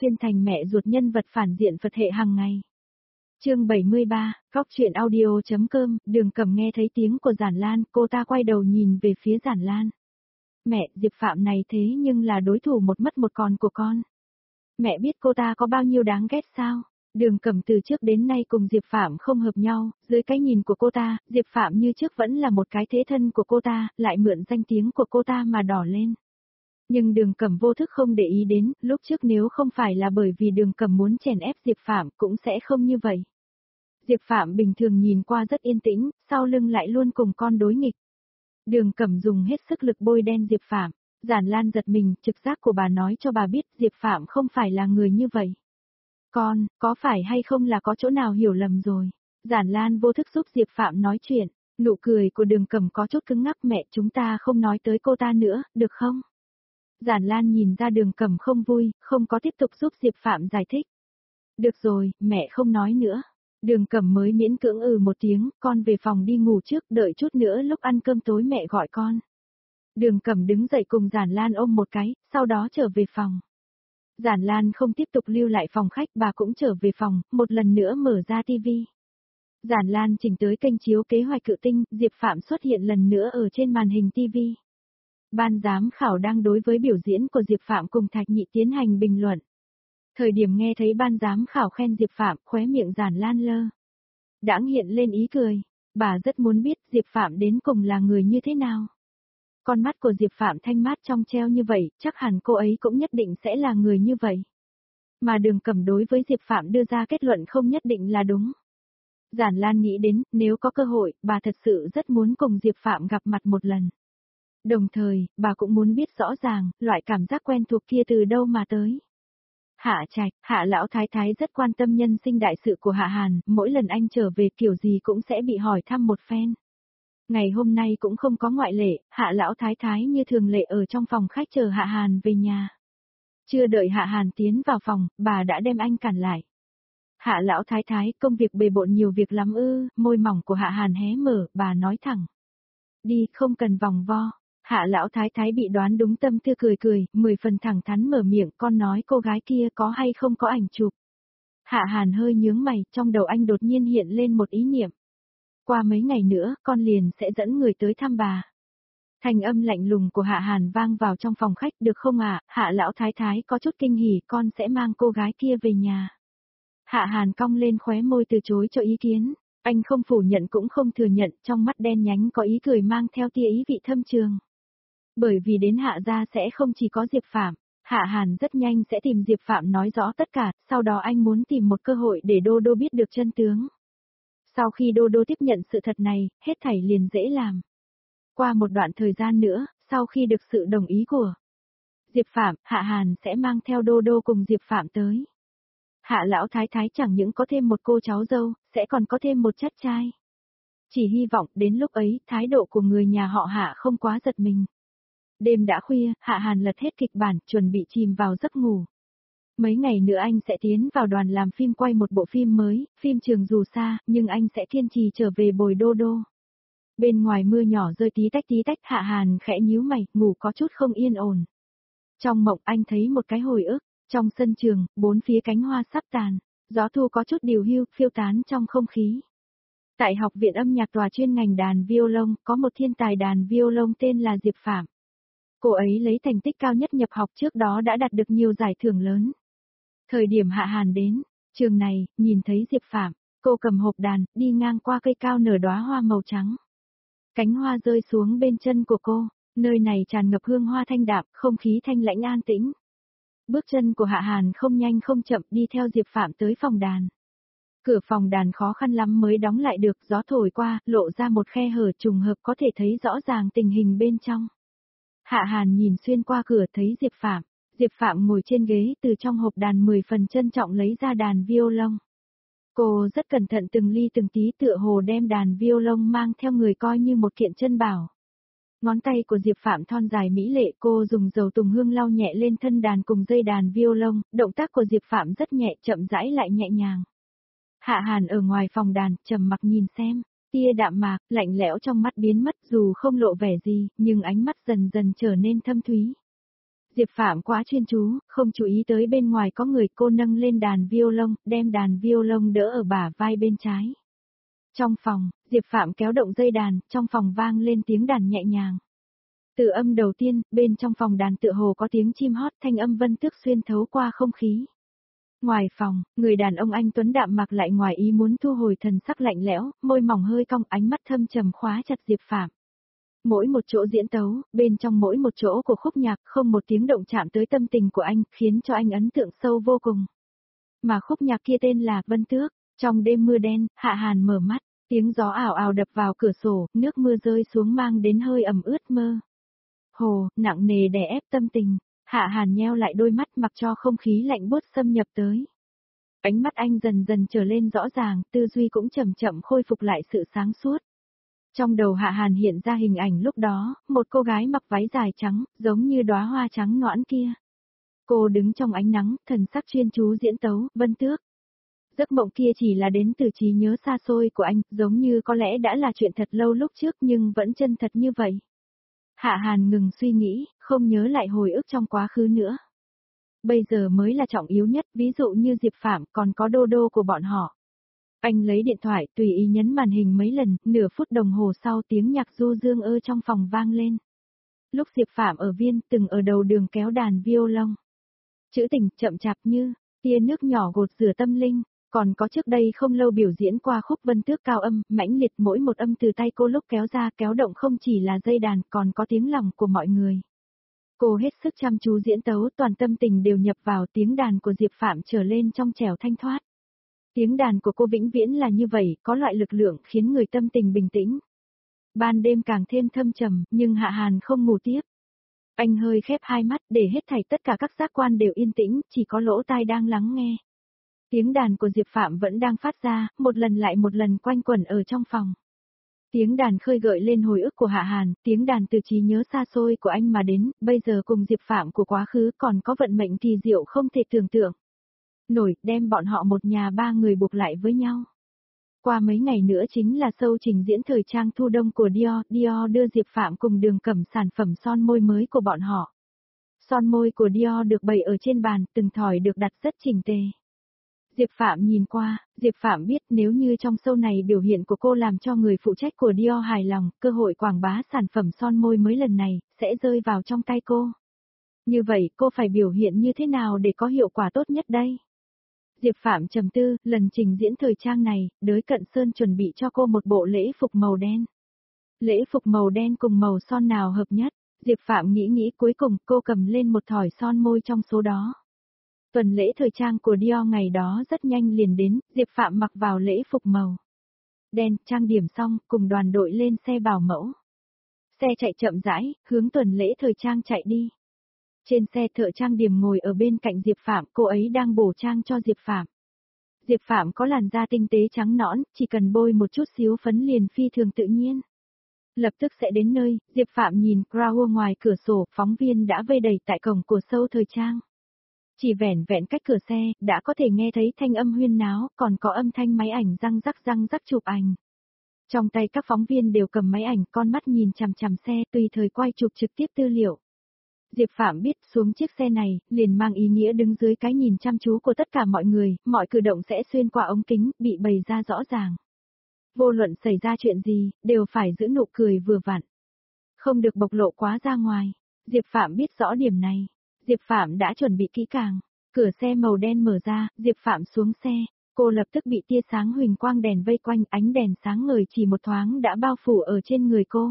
xuyên thành mẹ ruột nhân vật phản diện Phật hệ hàng ngày. Chương 73, góc truyện audio.com, Đường Cẩm nghe thấy tiếng của Giản Lan, cô ta quay đầu nhìn về phía Giản Lan. Mẹ, Diệp Phạm này thế nhưng là đối thủ một mất một còn của con. Mẹ biết cô ta có bao nhiêu đáng ghét sao? Đường Cẩm từ trước đến nay cùng Diệp Phạm không hợp nhau, dưới cái nhìn của cô ta, Diệp Phạm như trước vẫn là một cái thế thân của cô ta, lại mượn danh tiếng của cô ta mà đỏ lên. Nhưng Đường Cẩm vô thức không để ý đến, lúc trước nếu không phải là bởi vì Đường Cẩm muốn chèn ép Diệp Phạm cũng sẽ không như vậy. Diệp Phạm bình thường nhìn qua rất yên tĩnh, sau lưng lại luôn cùng con đối nghịch. Đường Cẩm dùng hết sức lực bôi đen Diệp Phạm. Giản Lan giật mình, trực giác của bà nói cho bà biết Diệp Phạm không phải là người như vậy. Con, có phải hay không là có chỗ nào hiểu lầm rồi? Giản Lan vô thức giúp Diệp Phạm nói chuyện, nụ cười của Đường Cẩm có chút cứng ngắc. Mẹ, chúng ta không nói tới cô ta nữa, được không? Giản Lan nhìn ra Đường Cẩm không vui, không có tiếp tục giúp Diệp Phạm giải thích. Được rồi, mẹ không nói nữa. Đường Cẩm mới miễn cưỡng một tiếng, con về phòng đi ngủ trước, đợi chút nữa lúc ăn cơm tối mẹ gọi con. Đường Cẩm đứng dậy cùng Giản Lan ôm một cái, sau đó trở về phòng. Giản Lan không tiếp tục lưu lại phòng khách, bà cũng trở về phòng, một lần nữa mở ra tivi. Giản Lan chỉnh tới kênh chiếu Kế hoạch cự tinh, Diệp Phạm xuất hiện lần nữa ở trên màn hình tivi. Ban giám khảo đang đối với biểu diễn của Diệp Phạm cùng Thạch Nhị tiến hành bình luận. Thời điểm nghe thấy ban giám khảo khen Diệp Phạm, khóe miệng Giản Lan lơ đãng hiện lên ý cười. Bà rất muốn biết Diệp Phạm đến cùng là người như thế nào. Con mắt của Diệp Phạm thanh mát trong treo như vậy, chắc hẳn cô ấy cũng nhất định sẽ là người như vậy. Mà Đường Cẩm đối với Diệp Phạm đưa ra kết luận không nhất định là đúng. Giản Lan nghĩ đến, nếu có cơ hội, bà thật sự rất muốn cùng Diệp Phạm gặp mặt một lần. Đồng thời, bà cũng muốn biết rõ ràng, loại cảm giác quen thuộc kia từ đâu mà tới. Hạ Trạch, Hạ lão thái thái rất quan tâm nhân sinh đại sự của Hạ Hàn, mỗi lần anh trở về kiểu gì cũng sẽ bị hỏi thăm một phen. Ngày hôm nay cũng không có ngoại lệ, Hạ lão thái thái như thường lệ ở trong phòng khách chờ Hạ Hàn về nhà. Chưa đợi Hạ Hàn tiến vào phòng, bà đã đem anh cản lại. Hạ lão thái thái, công việc bề bộn nhiều việc lắm ư? Môi mỏng của Hạ Hàn hé mở, bà nói thẳng. Đi, không cần vòng vo. Hạ lão thái thái bị đoán đúng tâm tư cười cười, 10 phần thẳng thắn mở miệng, con nói cô gái kia có hay không có ảnh chụp. Hạ Hàn hơi nhướng mày, trong đầu anh đột nhiên hiện lên một ý niệm. Qua mấy ngày nữa, con liền sẽ dẫn người tới thăm bà. Thanh âm lạnh lùng của Hạ Hàn vang vào trong phòng khách, được không ạ? Hạ lão thái thái có chút kinh hỉ, con sẽ mang cô gái kia về nhà. Hạ Hàn cong lên khóe môi từ chối cho ý kiến. Anh không phủ nhận cũng không thừa nhận, trong mắt đen nhánh có ý cười mang theo tia ý vị thâm trường. Bởi vì đến Hạ gia sẽ không chỉ có Diệp Phạm, Hạ Hàn rất nhanh sẽ tìm Diệp Phạm nói rõ tất cả, sau đó anh muốn tìm một cơ hội để Đô Đô biết được chân tướng. Sau khi Đô Đô tiếp nhận sự thật này, hết thảy liền dễ làm. Qua một đoạn thời gian nữa, sau khi được sự đồng ý của Diệp Phạm, Hạ Hàn sẽ mang theo Đô Đô cùng Diệp Phạm tới. Hạ lão thái thái chẳng những có thêm một cô cháu dâu, sẽ còn có thêm một chắt trai. Chỉ hy vọng đến lúc ấy, thái độ của người nhà họ Hạ không quá giật mình. Đêm đã khuya, Hạ Hàn lật hết kịch bản, chuẩn bị chìm vào giấc ngủ. Mấy ngày nữa anh sẽ tiến vào đoàn làm phim quay một bộ phim mới, phim trường dù xa, nhưng anh sẽ kiên trì trở về bồi Đô Đô. Bên ngoài mưa nhỏ rơi tí tách, Hạ Hàn khẽ nhíu mày, ngủ có chút không yên ổn. Trong mộng anh thấy một cái hồi ức, trong sân trường, bốn phía cánh hoa sắp tàn, gió thu có chút điều hưu, phiêu tán trong không khí. Tại học viện âm nhạc tòa chuyên ngành đàn violon, có một thiên tài đàn violon tên là Diệp Phạm. Cô ấy lấy thành tích cao nhất nhập học trước đó đã đạt được nhiều giải thưởng lớn. Thời điểm Hạ Hàn đến trường này, nhìn thấy Diệp Phạm, cô cầm hộp đàn, đi ngang qua cây cao nở đóa hoa màu trắng. Cánh hoa rơi xuống bên chân của cô, nơi này tràn ngập hương hoa thanh đạm, không khí thanh lãnh an tĩnh. Bước chân của Hạ Hàn không nhanh không chậm đi theo Diệp Phạm tới phòng đàn. Cửa phòng đàn khó khăn lắm mới đóng lại được, gió thổi qua, lộ ra một khe hở trùng hợp có thể thấy rõ ràng tình hình bên trong. Hạ Hàn nhìn xuyên qua cửa thấy Diệp Phạm. Diệp Phạm ngồi trên ghế, từ trong hộp đàn 10 phần trân trọng lấy ra đàn violon. Cô rất cẩn thận từng ly từng tí, tựa hồ đem đàn violon mang theo người coi như một kiện chân bảo. Ngón tay của Diệp Phạm thon dài mỹ lệ, cô dùng dầu tùng hương lau nhẹ lên thân đàn cùng dây đàn violon, động tác của Diệp Phạm rất nhẹ, chậm rãi lại nhẹ nhàng. Hạ Hàn ở ngoài phòng đàn, trầm mặc nhìn xem, tia đạm mạc, lạnh lẽo trong mắt biến mất, dù không lộ vẻ gì, nhưng ánh mắt dần dần trở nên thâm thúy. Diệp Phạm quá chuyên chú, không chú ý tới bên ngoài có người. Cô nâng lên đàn violon, đem đàn violon đỡ ở bả vai bên trái. Trong phòng, Diệp Phạm kéo động dây đàn, trong phòng vang lên tiếng đàn nhẹ nhàng. Từ âm đầu tiên, bên trong phòng đàn tựa hồ có tiếng chim hót, thanh âm Vân Tước xuyên thấu qua không khí. Ngoài phòng, người đàn ông anh tuấn đạm mặc lại ngoài ý muốn thu hồi thần sắc lạnh lẽo, môi mỏng hơi cong, ánh mắt thâm trầm khóa chặt Diệp Phạm. Mỗi một chỗ diễn tấu, bên trong mỗi một chỗ của khúc nhạc, không một tiếng động chạm tới tâm tình của anh, khiến cho anh ấn tượng sâu vô cùng. Mà khúc nhạc kia tên là Vân Tước. Trong đêm mưa đen, Hạ Hàn mở mắt, tiếng gió ảo ảo đập vào cửa sổ, nước mưa rơi xuống mang đến hơi ẩm ướt mơ. Hồ, nặng nề đè ép tâm tình. Hạ Hàn nheo lại đôi mắt mặc cho không khí lạnh buốt xâm nhập tới. Ánh mắt anh dần dần trở lên rõ ràng, tư duy cũng chậm chậm khôi phục lại sự sáng suốt. Trong đầu Hạ Hàn hiện ra hình ảnh lúc đó, một cô gái mặc váy dài trắng, giống như đóa hoa trắng nõn kia. Cô đứng trong ánh nắng, thần sắc chuyên chú diễn tấu, Vân Tước. Giấc mộng kia chỉ là đến từ trí nhớ xa xôi của anh, giống như có lẽ đã là chuyện thật lâu lúc trước nhưng vẫn chân thật như vậy. Hạ Hàn ngừng suy nghĩ, không nhớ lại hồi ức trong quá khứ nữa. Bây giờ mới là trọng yếu nhất, ví dụ như Diệp Phạm còn có Đô Đô của bọn họ. Anh lấy điện thoại tùy ý nhấn màn hình mấy lần, nửa phút đồng hồ sau tiếng nhạc du dương ơ trong phòng vang lên. Lúc Diệp Phạm ở Viên từng ở đầu đường kéo đàn violon. Trữ tình chậm chạp như tia nước nhỏ gột rửa tâm linh. Còn có trước đây không lâu biểu diễn qua khúc Vân Tước cao âm, mãnh liệt mỗi một âm từ tay cô lúc kéo ra kéo động không chỉ là dây đàn còn có tiếng lòng của mọi người. Cô hết sức chăm chú diễn tấu, toàn tâm tình đều nhập vào tiếng đàn của Diệp Phạm trở lên trong trẻo thanh thoát. Tiếng đàn của cô vĩnh viễn là như vậy, có loại lực lượng khiến người tâm tình bình tĩnh. Ban đêm càng thêm thâm trầm, nhưng Hạ Hàn không ngủ tiếp. Anh hơi khép hai mắt để hết thảy tất cả các giác quan đều yên tĩnh, chỉ có lỗ tai đang lắng nghe. Tiếng đàn của Diệp Phạm vẫn đang phát ra, một lần lại một lần quanh quẩn ở trong phòng. Tiếng đàn khơi gợi lên hồi ức của Hạ Hàn, tiếng đàn từ trí nhớ xa xôi của anh mà đến, bây giờ cùng Diệp Phạm của quá khứ còn có vận mệnh kỳ diệu không thể tưởng tượng. Nổi, đem bọn họ một nhà ba người buộc lại với nhau. Qua mấy ngày nữa chính là show trình diễn thời trang thu đông của Dior, Dior đưa Diệp Phạm cùng Đường Cẩm sản phẩm son môi mới của bọn họ. Son môi của Dior được bày ở trên bàn, từng thỏi được đặt rất chỉnh tề. Diệp Phạm nhìn qua, Diệp Phạm biết nếu như trong show này biểu hiện của cô làm cho người phụ trách của Dior hài lòng, cơ hội quảng bá sản phẩm son môi mới lần này, sẽ rơi vào trong tay cô. Như vậy cô phải biểu hiện như thế nào để có hiệu quả tốt nhất đây? Diệp Phạm trầm tư, lần trình diễn thời trang này, Đới Cận Sơn chuẩn bị cho cô một bộ lễ phục màu đen. Lễ phục màu đen cùng màu son nào hợp nhất? Diệp Phạm nghĩ cuối cùng cô cầm lên một thỏi son môi trong số đó. Tuần lễ thời trang của Dior ngày đó rất nhanh liền đến, Diệp Phạm mặc vào lễ phục màu đen, trang điểm xong, cùng đoàn đội lên xe bảo mẫu. Xe chạy chậm rãi, hướng tuần lễ thời trang chạy đi. Trên xe thợ trang điểm ngồi ở bên cạnh Diệp Phạm, cô ấy đang bổ trang cho Diệp Phạm. Diệp Phạm có làn da tinh tế trắng nõn, chỉ cần bôi một chút xíu phấn liền phi thường tự nhiên. Lập tức sẽ đến nơi, Diệp Phạm nhìn crowd ngoài cửa sổ, phóng viên đã vây đầy tại cổng của show thời trang. Chỉ vẻn vẹn cách cửa xe, đã có thể nghe thấy thanh âm huyên náo, còn có âm thanh máy ảnh răng rắc chụp ảnh. Trong tay các phóng viên đều cầm máy ảnh, con mắt nhìn chằm chằm xe, tùy thời quay chụp trực tiếp tư liệu. Diệp Phạm biết xuống chiếc xe này, liền mang ý nghĩa đứng dưới cái nhìn chăm chú của tất cả mọi người, mọi cử động sẽ xuyên qua ống kính, bị bày ra rõ ràng. Vô luận xảy ra chuyện gì, đều phải giữ nụ cười vừa vặn. Không được bộc lộ quá ra ngoài. Diệp Phạm biết rõ điểm này. Diệp Phạm đã chuẩn bị kỹ càng. Cửa xe màu đen mở ra, Diệp Phạm xuống xe. Cô lập tức bị tia sáng huỳnh quang đèn vây quanh, ánh đèn sáng ngời chỉ một thoáng đã bao phủ ở trên người cô.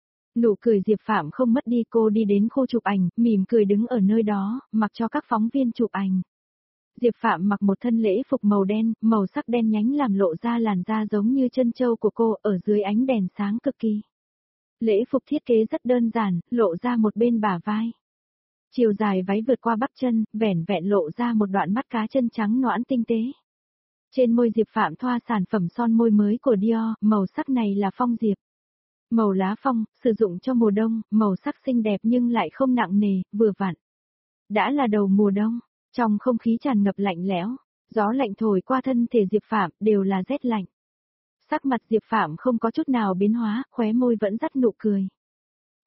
Nụ cười Diệp Phạm không mất đi, cô đi đến khu chụp ảnh, mỉm cười đứng ở nơi đó, mặc cho các phóng viên chụp ảnh. Diệp Phạm mặc một thân lễ phục màu đen, màu sắc đen nhánh làm lộ ra làn da giống như chân châu của cô ở dưới ánh đèn sáng cực kỳ. Lễ phục thiết kế rất đơn giản, lộ ra một bên bả vai. Chiều dài váy vượt qua bắp chân, vẻn vẹn lộ ra một đoạn mắt cá chân trắng nõn tinh tế. Trên môi Diệp Phạm thoa sản phẩm son môi mới của Dior, màu sắc này là phong diệp. Màu lá phong, sử dụng cho mùa đông, màu sắc xinh đẹp nhưng lại không nặng nề, vừa vặn. Đã là đầu mùa đông, trong không khí tràn ngập lạnh lẽo, gió lạnh thổi qua thân thể Diệp Phạm, đều là rét lạnh. Sắc mặt Diệp Phạm không có chút nào biến hóa, khóe môi vẫn dắt nụ cười.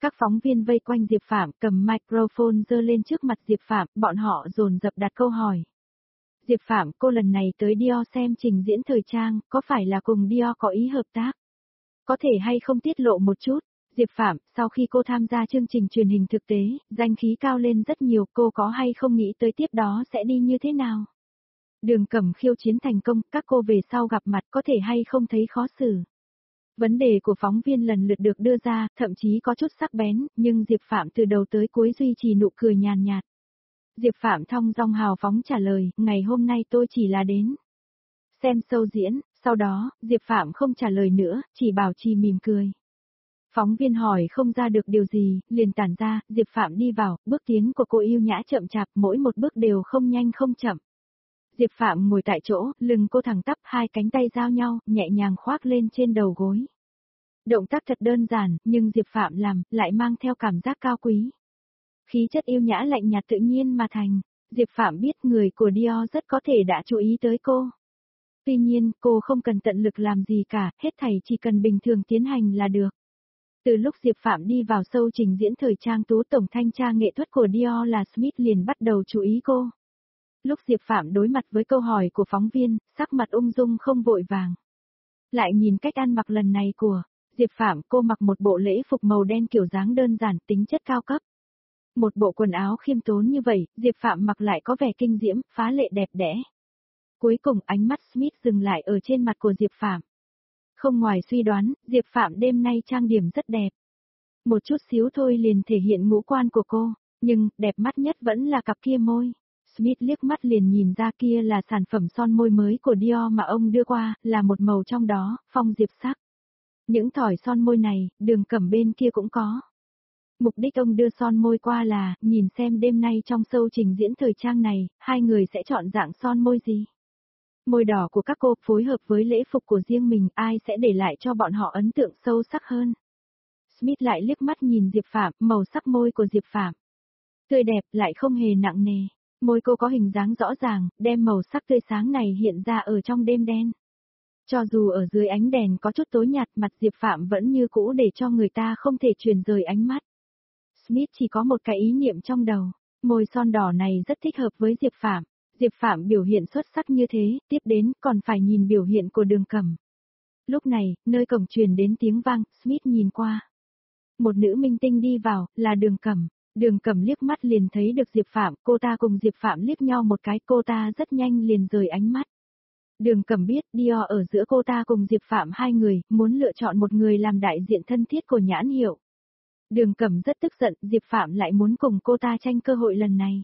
Các phóng viên vây quanh Diệp Phạm cầm microphone giơ lên trước mặt Diệp Phạm, bọn họ dồn dập đặt câu hỏi. Diệp Phạm, cô lần này tới Dior xem trình diễn thời trang, có phải là cùng Dior có ý hợp tác? Có thể hay không tiết lộ một chút? Diệp Phạm, sau khi cô tham gia chương trình truyền hình thực tế, danh khí cao lên rất nhiều, cô có hay không nghĩ tới tiếp đó sẽ đi như thế nào? Đường Cẩm khiêu chiến thành công, các cô về sau gặp mặt có thể hay không thấy khó xử? Vấn đề của phóng viên lần lượt được đưa ra, thậm chí có chút sắc bén, nhưng Diệp Phạm từ đầu tới cuối duy trì nụ cười nhàn nhạt. Diệp Phạm thong dong hào phóng trả lời, ngày hôm nay tôi chỉ là đến xem show diễn, sau đó, Diệp Phạm không trả lời nữa, chỉ bảo trì mỉm cười. Phóng viên hỏi không ra được điều gì, liền tản ra, Diệp Phạm đi vào, bước tiến của cô yêu nhã chậm chạp, mỗi một bước đều không nhanh không chậm. Diệp Phạm ngồi tại chỗ, lưng cô thẳng tắp, hai cánh tay giao nhau, nhẹ nhàng khoác lên trên đầu gối. Động tác thật đơn giản, nhưng Diệp Phạm làm, lại mang theo cảm giác cao quý. Khí chất yêu nhã lạnh nhạt tự nhiên mà thành. Diệp Phạm biết người của Dior rất có thể đã chú ý tới cô. Tuy nhiên, cô không cần tận lực làm gì cả, hết thảy chỉ cần bình thường tiến hành là được. Từ lúc Diệp Phạm đi vào show trình diễn thời trang tú tổng thanh tra nghệ thuật của Dior là Smith liền bắt đầu chú ý cô. Lúc Diệp Phạm đối mặt với câu hỏi của phóng viên, sắc mặt ung dung không vội vàng. Lại nhìn cách ăn mặc lần này của Diệp Phạm, cô mặc một bộ lễ phục màu đen kiểu dáng đơn giản, tính chất cao cấp. Một bộ quần áo khiêm tốn như vậy, Diệp Phạm mặc lại có vẻ kinh diễm, phá lệ đẹp đẽ. Cuối cùng ánh mắt Smith dừng lại ở trên mặt của Diệp Phạm. Không ngoài suy đoán, Diệp Phạm đêm nay trang điểm rất đẹp. Một chút xíu thôi liền thể hiện ngũ quan của cô, nhưng đẹp mắt nhất vẫn là cặp kia môi. Smith liếc mắt liền nhìn ra kia là sản phẩm son môi mới của Dior mà ông đưa qua, là một màu trong đó, phong diệp sắc. Những thỏi son môi này, Đường Cẩm bên kia cũng có. Mục đích ông đưa son môi qua là, nhìn xem đêm nay trong show trình diễn thời trang này, hai người sẽ chọn dạng son môi gì. Môi đỏ của các cô phối hợp với lễ phục của riêng mình, ai sẽ để lại cho bọn họ ấn tượng sâu sắc hơn. Smith lại liếc mắt nhìn Diệp Phạm, màu sắc môi của Diệp Phạm. Tươi đẹp lại không hề nặng nề. Môi cô có hình dáng rõ ràng, đem màu sắc tươi sáng này hiện ra ở trong đêm đen. Cho dù ở dưới ánh đèn có chút tối nhạt, mặt Diệp Phạm vẫn như cũ để cho người ta không thể chuyển rời ánh mắt. Smith chỉ có một cái ý niệm trong đầu, môi son đỏ này rất thích hợp với Diệp Phạm. Diệp Phạm biểu hiện xuất sắc như thế, tiếp đến còn phải nhìn biểu hiện của Đường Cẩm. Lúc này, nơi cổng truyền đến tiếng vang, Smith nhìn qua. Một nữ minh tinh đi vào, là Đường Cẩm. Đường Cẩm liếc mắt liền thấy được Diệp Phạm, cô ta cùng Diệp Phạm liếc nhau một cái, cô ta rất nhanh liền rời ánh mắt. Đường Cẩm biết Dior ở giữa cô ta cùng Diệp Phạm hai người, muốn lựa chọn một người làm đại diện thân thiết của nhãn hiệu. Đường Cẩm rất tức giận, Diệp Phạm lại muốn cùng cô ta tranh cơ hội lần này.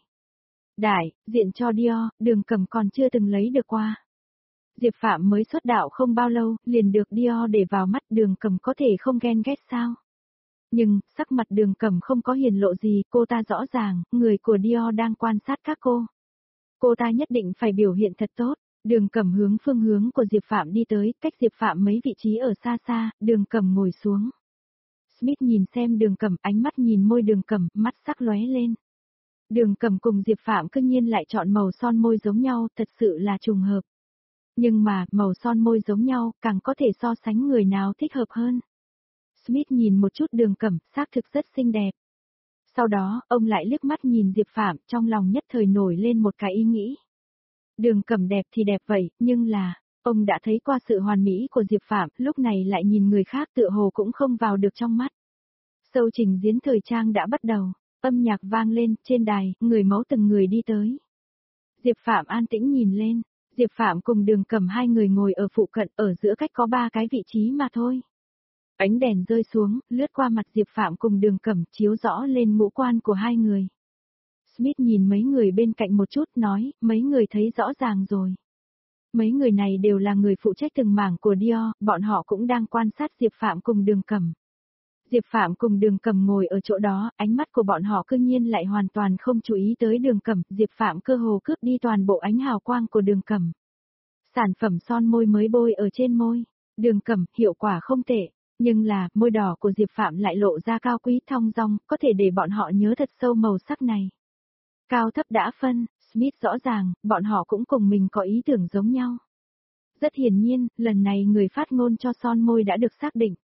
Đại diện cho Dior, Đường Cẩm còn chưa từng lấy được qua. Diệp Phạm mới xuất đạo không bao lâu, liền được Dior để vào mắt, Đường Cẩm có thể không ghen ghét sao? Nhưng, sắc mặt Đường Cẩm không có hiển lộ gì, cô ta rõ ràng, người của Dior đang quan sát các cô. Cô ta nhất định phải biểu hiện thật tốt. Đường Cẩm hướng phương hướng của Diệp Phạm đi tới, cách Diệp Phạm mấy vị trí ở xa xa, Đường Cẩm ngồi xuống. Smith nhìn xem Đường Cẩm, ánh mắt nhìn môi Đường Cẩm, mắt sắc lóe lên. Đường Cẩm cùng Diệp Phạm cư nhiên lại chọn màu son môi giống nhau, thật sự là trùng hợp. Nhưng mà, màu son môi giống nhau, càng có thể so sánh người nào thích hợp hơn. Smith nhìn một chút Đường Cẩm, xác thực rất xinh đẹp. Sau đó, ông lại liếc mắt nhìn Diệp Phạm, trong lòng nhất thời nổi lên một cái ý nghĩ. Đường Cẩm đẹp thì đẹp vậy, nhưng là, ông đã thấy qua sự hoàn mỹ của Diệp Phạm, lúc này lại nhìn người khác tựa hồ cũng không vào được trong mắt. Show trình diễn thời trang đã bắt đầu, âm nhạc vang lên, trên đài, người mẫu từng người đi tới. Diệp Phạm an tĩnh nhìn lên, Diệp Phạm cùng Đường Cẩm hai người ngồi ở phụ cận, ở giữa cách có 3 cái vị trí mà thôi. Ánh đèn rơi xuống, lướt qua mặt Diệp Phạm cùng Đường Cẩm, chiếu rõ lên ngũ quan của hai người. Smith nhìn mấy người bên cạnh một chút, nói, mấy người thấy rõ ràng rồi. Mấy người này đều là người phụ trách từng mảng của Dior, bọn họ cũng đang quan sát Diệp Phạm cùng Đường Cẩm. Diệp Phạm cùng Đường Cẩm ngồi ở chỗ đó, ánh mắt của bọn họ cư nhiên lại hoàn toàn không chú ý tới Đường Cẩm, Diệp Phạm cơ hồ cướp đi toàn bộ ánh hào quang của Đường Cẩm. Sản phẩm son môi mới bôi ở trên môi, Đường Cẩm, hiệu quả không tệ, nhưng là, môi đỏ của Diệp Phạm lại lộ ra cao quý thong dong, có thể để bọn họ nhớ thật sâu màu sắc này. Cao thấp đã phân, Smith rõ ràng, bọn họ cũng cùng mình có ý tưởng giống nhau. Rất hiển nhiên, lần này người phát ngôn cho son môi đã được xác định.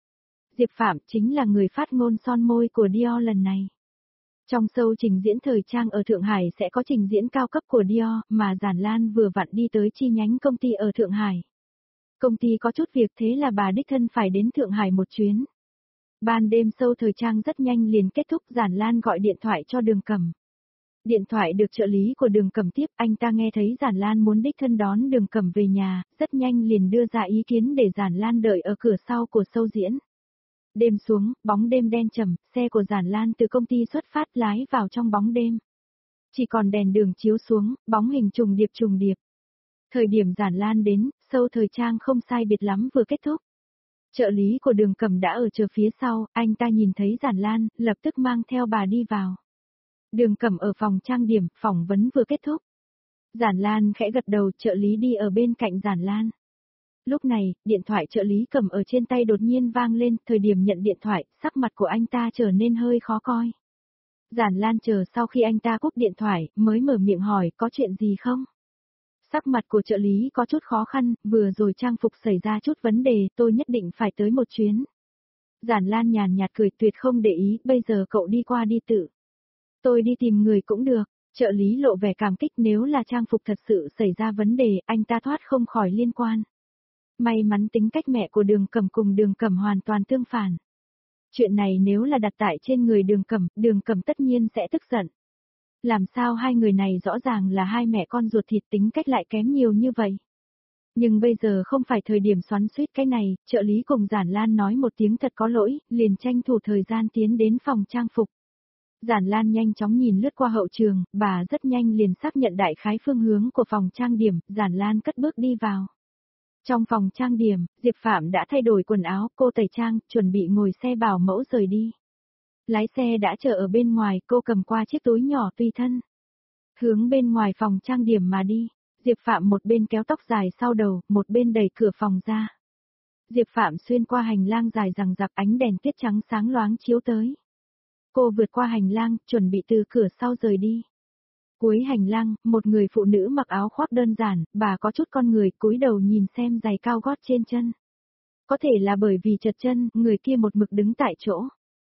Diệp Phạm chính là người phát ngôn son môi của Dior lần này. Trong show trình diễn thời trang ở Thượng Hải sẽ có trình diễn cao cấp của Dior, mà Giản Lan vừa vặn đi tới chi nhánh công ty ở Thượng Hải. Công ty có chút việc thế là bà đích thân phải đến Thượng Hải một chuyến. Ban đêm show thời trang rất nhanh liền kết thúc, Giản Lan gọi điện thoại cho Đường Cẩm. Điện thoại được trợ lý của Đường Cẩm tiếp, anh ta nghe thấy Giản Lan muốn đích thân đón Đường Cẩm về nhà, rất nhanh liền đưa ra ý kiến để Giản Lan đợi ở cửa sau của show diễn. Đêm xuống, bóng đêm đen trầm, xe của Giản Lan từ công ty xuất phát lái vào trong bóng đêm. Chỉ còn đèn đường chiếu xuống, bóng hình trùng điệp trùng điệp. Thời điểm Giản Lan đến, show thời trang không sai biệt lắm vừa kết thúc. Trợ lý của Đường Cẩm đã ở chờ phía sau, anh ta nhìn thấy Giản Lan, lập tức mang theo bà đi vào. Đường Cẩm ở phòng trang điểm, phỏng vấn vừa kết thúc. Giản Lan khẽ gật đầu, trợ lý đi ở bên cạnh Giản Lan. Lúc này, điện thoại trợ lý cầm ở trên tay đột nhiên vang lên, thời điểm nhận điện thoại, sắc mặt của anh ta trở nên hơi khó coi. Giản Lan chờ sau khi anh ta cúp điện thoại, mới mở miệng hỏi có chuyện gì không? Sắc mặt của trợ lý có chút khó khăn, vừa rồi trang phục xảy ra chút vấn đề, tôi nhất định phải tới một chuyến. Giản Lan nhàn nhạt cười, tuyệt không để ý, bây giờ cậu đi qua đi tự. Tôi đi tìm người cũng được, trợ lý lộ vẻ cảm kích, nếu là trang phục thật sự xảy ra vấn đề, anh ta thoát không khỏi liên quan. May mắn tính cách mẹ của Đường Cẩm cùng Đường Cẩm hoàn toàn tương phản. Chuyện này nếu là đặt tại trên người Đường Cẩm tất nhiên sẽ tức giận. Làm sao hai người này rõ ràng là hai mẹ con ruột thịt tính cách lại kém nhiều như vậy? Nhưng bây giờ không phải thời điểm xoắn xuýt cái này, trợ lý cùng Giản Lan nói một tiếng thật có lỗi, liền tranh thủ thời gian tiến đến phòng trang phục. Giản Lan nhanh chóng nhìn lướt qua hậu trường, bà rất nhanh liền xác nhận đại khái phương hướng của phòng trang điểm, Giản Lan cất bước đi vào. Trong phòng trang điểm, Diệp Phạm đã thay đổi quần áo, cô tẩy trang, chuẩn bị ngồi xe bảo mẫu rời đi. Lái xe đã chờ ở bên ngoài, cô cầm qua chiếc túi nhỏ tùy thân. Hướng bên ngoài phòng trang điểm mà đi, Diệp Phạm một bên kéo tóc dài sau đầu, một bên đẩy cửa phòng ra. Diệp Phạm xuyên qua hành lang dài rằng rạc, ánh đèn tiết trắng sáng loáng chiếu tới. Cô vượt qua hành lang, chuẩn bị từ cửa sau rời đi. Cuối hành lang, một người phụ nữ mặc áo khoác đơn giản, bà có chút con người, cúi đầu nhìn xem giày cao gót trên chân. Có thể là bởi vì trật chân, người kia một mực đứng tại chỗ.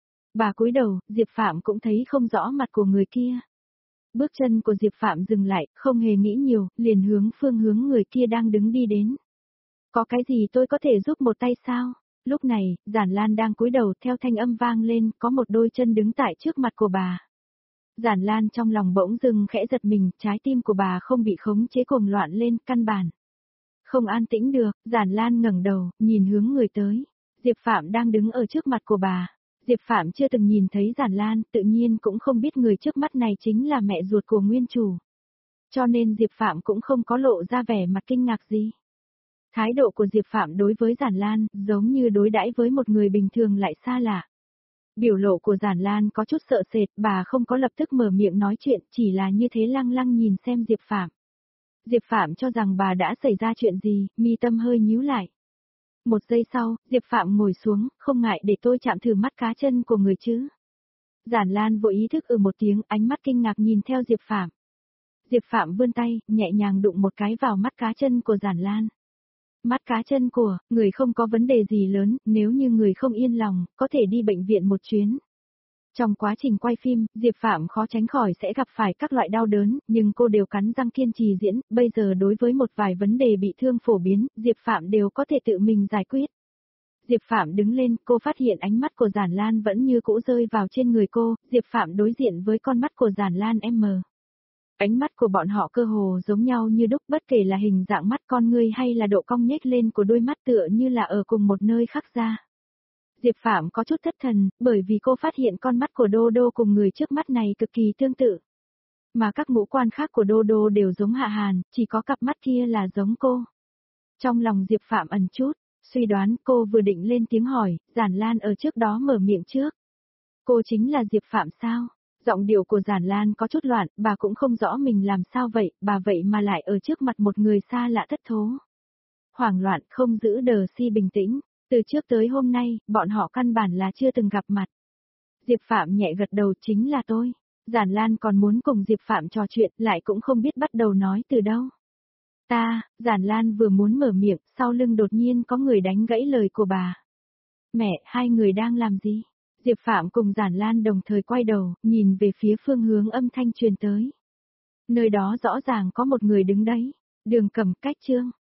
Bà cúi đầu, Diệp Phạm cũng thấy không rõ mặt của người kia. Bước chân của Diệp Phạm dừng lại, không hề nghĩ nhiều, liền hướng phương hướng người kia đang đứng đi đến. Có cái gì tôi có thể giúp một tay sao? Lúc này, Giản Lan đang cúi đầu, theo thanh âm vang lên, có một đôi chân đứng tại trước mặt của bà. Giản Lan trong lòng bỗng dưng khẽ giật mình, trái tim của bà không bị khống chế cuồng loạn lên, căn bản. Không an tĩnh được, Giản Lan ngẩng đầu, nhìn hướng người tới. Diệp Phạm đang đứng ở trước mặt của bà. Diệp Phạm chưa từng nhìn thấy Giản Lan, tự nhiên cũng không biết người trước mắt này chính là mẹ ruột của nguyên chủ. Cho nên Diệp Phạm cũng không có lộ ra vẻ mặt kinh ngạc gì. Thái độ của Diệp Phạm đối với Giản Lan, giống như đối đãi với một người bình thường lại xa lạ. Biểu lộ của Giản Lan có chút sợ sệt, bà không có lập tức mở miệng nói chuyện, chỉ là như thế lăng lăng nhìn xem Diệp Phạm. Diệp Phạm cho rằng bà đã xảy ra chuyện gì, mi tâm hơi nhíu lại. Một giây sau, Diệp Phạm ngồi xuống, không ngại để tôi chạm thử mắt cá chân của người chứ. Giản Lan vội ý thức một tiếng, ánh mắt kinh ngạc nhìn theo Diệp Phạm. Diệp Phạm vươn tay, nhẹ nhàng đụng một cái vào mắt cá chân của Giản Lan. Mắt cá chân của, người không có vấn đề gì lớn, nếu như người không yên lòng, có thể đi bệnh viện một chuyến. Trong quá trình quay phim, Diệp Phạm khó tránh khỏi sẽ gặp phải các loại đau đớn, nhưng cô đều cắn răng kiên trì diễn, bây giờ đối với một vài vấn đề bị thương phổ biến, Diệp Phạm đều có thể tự mình giải quyết. Diệp Phạm đứng lên, cô phát hiện ánh mắt của Giản Lan vẫn như cũ rơi vào trên người cô, Diệp Phạm đối diện với con mắt của Giản Lan M. Ánh mắt của bọn họ cơ hồ giống nhau như đúc, bất kể là hình dạng mắt con ngươi hay là độ cong nhếch lên của đôi mắt tựa như là ở cùng một nơi khác ra. Diệp Phạm có chút thất thần, bởi vì cô phát hiện con mắt của Đô Đô cùng người trước mắt này cực kỳ tương tự. Mà các ngũ quan khác của Đô Đô đều giống Hạ Hàn, chỉ có cặp mắt kia là giống cô. Trong lòng Diệp Phạm ẩn chút, suy đoán cô vừa định lên tiếng hỏi, Giản Lan ở trước đó mở miệng trước. Cô chính là Diệp Phạm sao? Giọng điệu của Giản Lan có chút loạn, bà cũng không rõ mình làm sao vậy, bà vậy mà lại ở trước mặt một người xa lạ thất thố. Hoảng loạn không giữ đờ si bình tĩnh, từ trước tới hôm nay, bọn họ căn bản là chưa từng gặp mặt. Diệp Phạm nhẹ gật đầu, chính là tôi. Giản Lan còn muốn cùng Diệp Phạm trò chuyện, lại cũng không biết bắt đầu nói từ đâu. Giản Lan vừa muốn mở miệng, sau lưng đột nhiên có người đánh gãy lời của bà. Mẹ, hai người đang làm gì? Diệp Phạm cùng Giản Lan đồng thời quay đầu, nhìn về phía phương hướng âm thanh truyền tới. Nơi đó rõ ràng có một người đứng đấy. Đường Cẩm, Cách Trương.